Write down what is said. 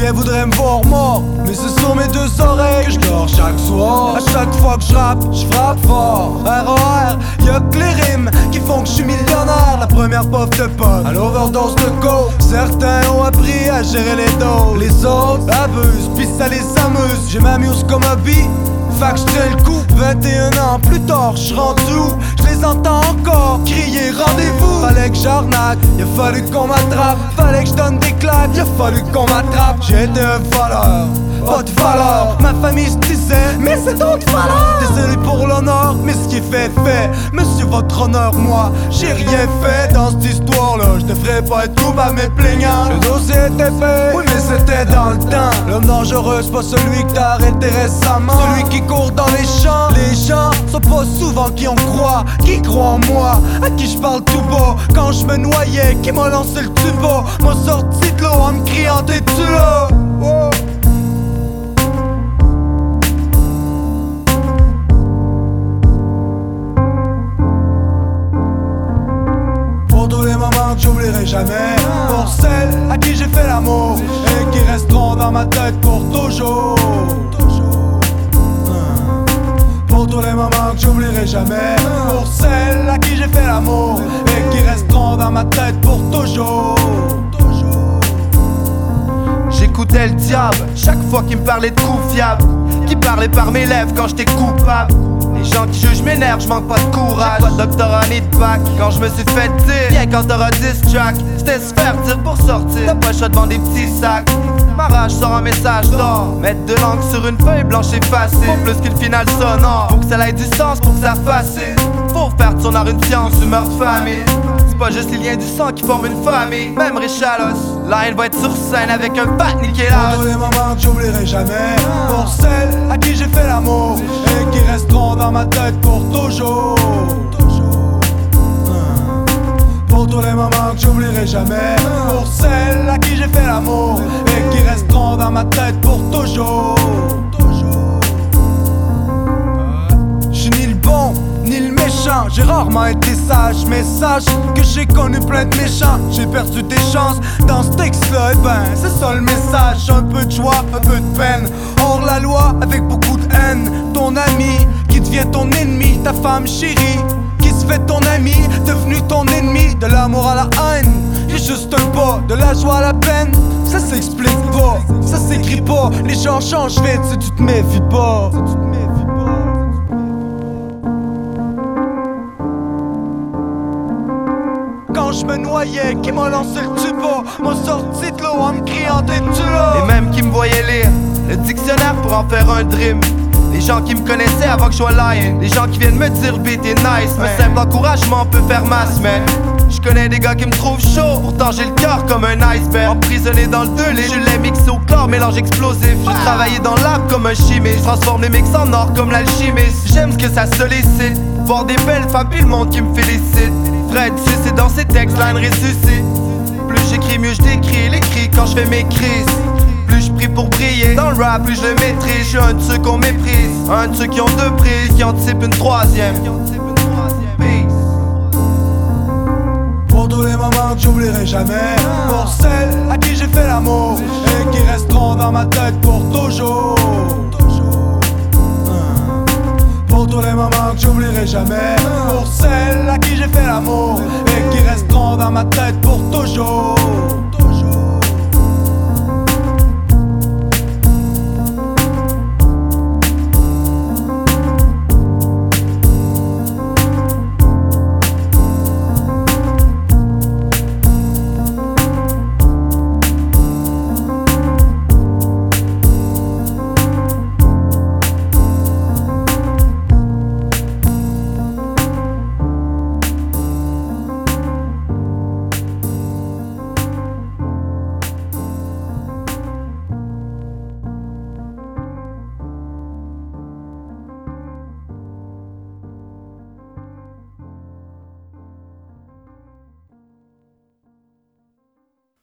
Combien voudraient me voir mort, mais c'est sur mes deux oreilles que je dors chaque soir. À chaque fois que je rappe, je frappe fort. ROR, y'a que les rimes qui font que je suis millionnaire. La première puff de pote, à l'overdose de coke. Certains ont appris à gérer les doses, les autres abusent, puis ça les amuse. J'ai ma muse comme hobby, fait que j'tiens le coup. 21 ans plus tard, j'suis rendu où? J'les entends encore crier rendez-vous. Fallait que j'arnaque, il a fallu qu'on m'attrape. Fallait que j'donne des claques, il a fallu qu'on m'attrape. J'étais un voleur, pas de valeur. Ma famille se disait, mais c'est ton valeur. Désolé pour l'honneur, mais ce qui est fait, fait. Monsieur votre honneur, moi, j'ai rien fait dans cette histoire-là. Je devrais pas être coupable mais plaignant. Le dossier était fait, oui mais c'était dans le temps. L'homme dangereux, c'est pas celui que t'as arrêté récemment. Celui qui court dans les champs. Les gens sont pas souvent qui on croit, qui croient en moi, à qui je parle tout bas. Quand je me noyais, qui m'a lancé le tuba, m'a sorti de l'eau en me criant t'es-tu là? Oh. Pour tous les moments que j'oublierai jamais, pour celles à qui j'ai fait l'amour et qui resteront dans ma tête pour toujours. Pour tous les moments que j'oublierai jamais, pour celles à qui j'ai fait l'amour et qui resteront dans ma tête pour toujours. J'écoutais le diable chaque fois qu'il me parlait de coups fiables, qui parlait par mes lèvres quand j'étais coupable. Les gens qui jugent m'énervent, j'manque pas de courage. Pas de doctorat ni de bac. Quand je me suis fait dire, viens quand t'auras 10 tracks. C'était se faire dire pour sortir. T'as pas le choix de vendre des petits sacs. Ma rage sort un message d'or. Mettre de l'encre sur une feuille blanche et facile. Faut plus qu'une finale sonore. Faut que ça ait du sens pour que ça facile. Faut faire de son art une science, une meurtre de famille. C'est pas juste les liens du sang qui forment une famille. Même Richalos, là il va être sur scène avec un pat niqué là. Pour tous les moments que j'oublierai jamais, pour celles à qui j'ai fait l'amour et qui resteront dans ma tête pour toujours. Pour tous les moments que j'oublierai jamais, pour celles à qui j'ai fait l'amour et qui resteront dans ma tête pour toujours. J'suis ni le bon ni le méchant, j'ai rarement été sage, mais sache que j'ai connu plein de méchants. J'ai perdu des chances dans ce texte-là, et ben c'est ça le message. Un peu de joie, un peu de peine, hors la loi avec beaucoup de haine. Ton ami qui devient ton ennemi, ta femme chérie qui se fait ton ami, devenu ton ennemi. De l'amour à la haine, y'a juste un pas, de la joie à la peine. Ça s'explique pas, ça s'écrit pas. Les gens changent vite si tu te méfies pas. Quand je me noyais, qui m'a lancé le tuba, m'a sorti de l'eau en me criant t'es-tu là? Les mêmes qui me voyaient lire le dictionnaire pour en faire un dream. Les gens qui me connaissaient avant que je sois lion. Les gens qui viennent me dire le beat est nice, man. Un simple encouragement peut faire masse, man. Je connais des gars qui me trouvent chaud, pourtant j'ai le cœur comme un iceberg. Emprisonné dans le 2 litres, je l'ai mixé au chlore, mélange explosif. J'ai travaillé dans l'âme comme un chimiste, je transforme les mix en or comme l'alchimiste. J'aime ce que ça sollicite, voir des belles femmes puis le monde qui me félicite. Fred, c'est dans ses textes, line ressuscite. Plus j'écris, mieux je décris l'écrit quand je fais mes crises. Plus je prie pour briller dans le rap, plus je le maîtrise. Je suis un de ceux qu'on méprise, un de ceux qui ont deux prises, qui anticipent une troisième. Pour tous les moments que j'oublierai jamais, pour celles à qui j'ai fait l'amour et qui resteront dans ma tête pour toujours. Pour tous les moments que j'oublierai jamais, pour celles à qui j'ai fait l'amour et qui resteront dans ma tête pour toujours.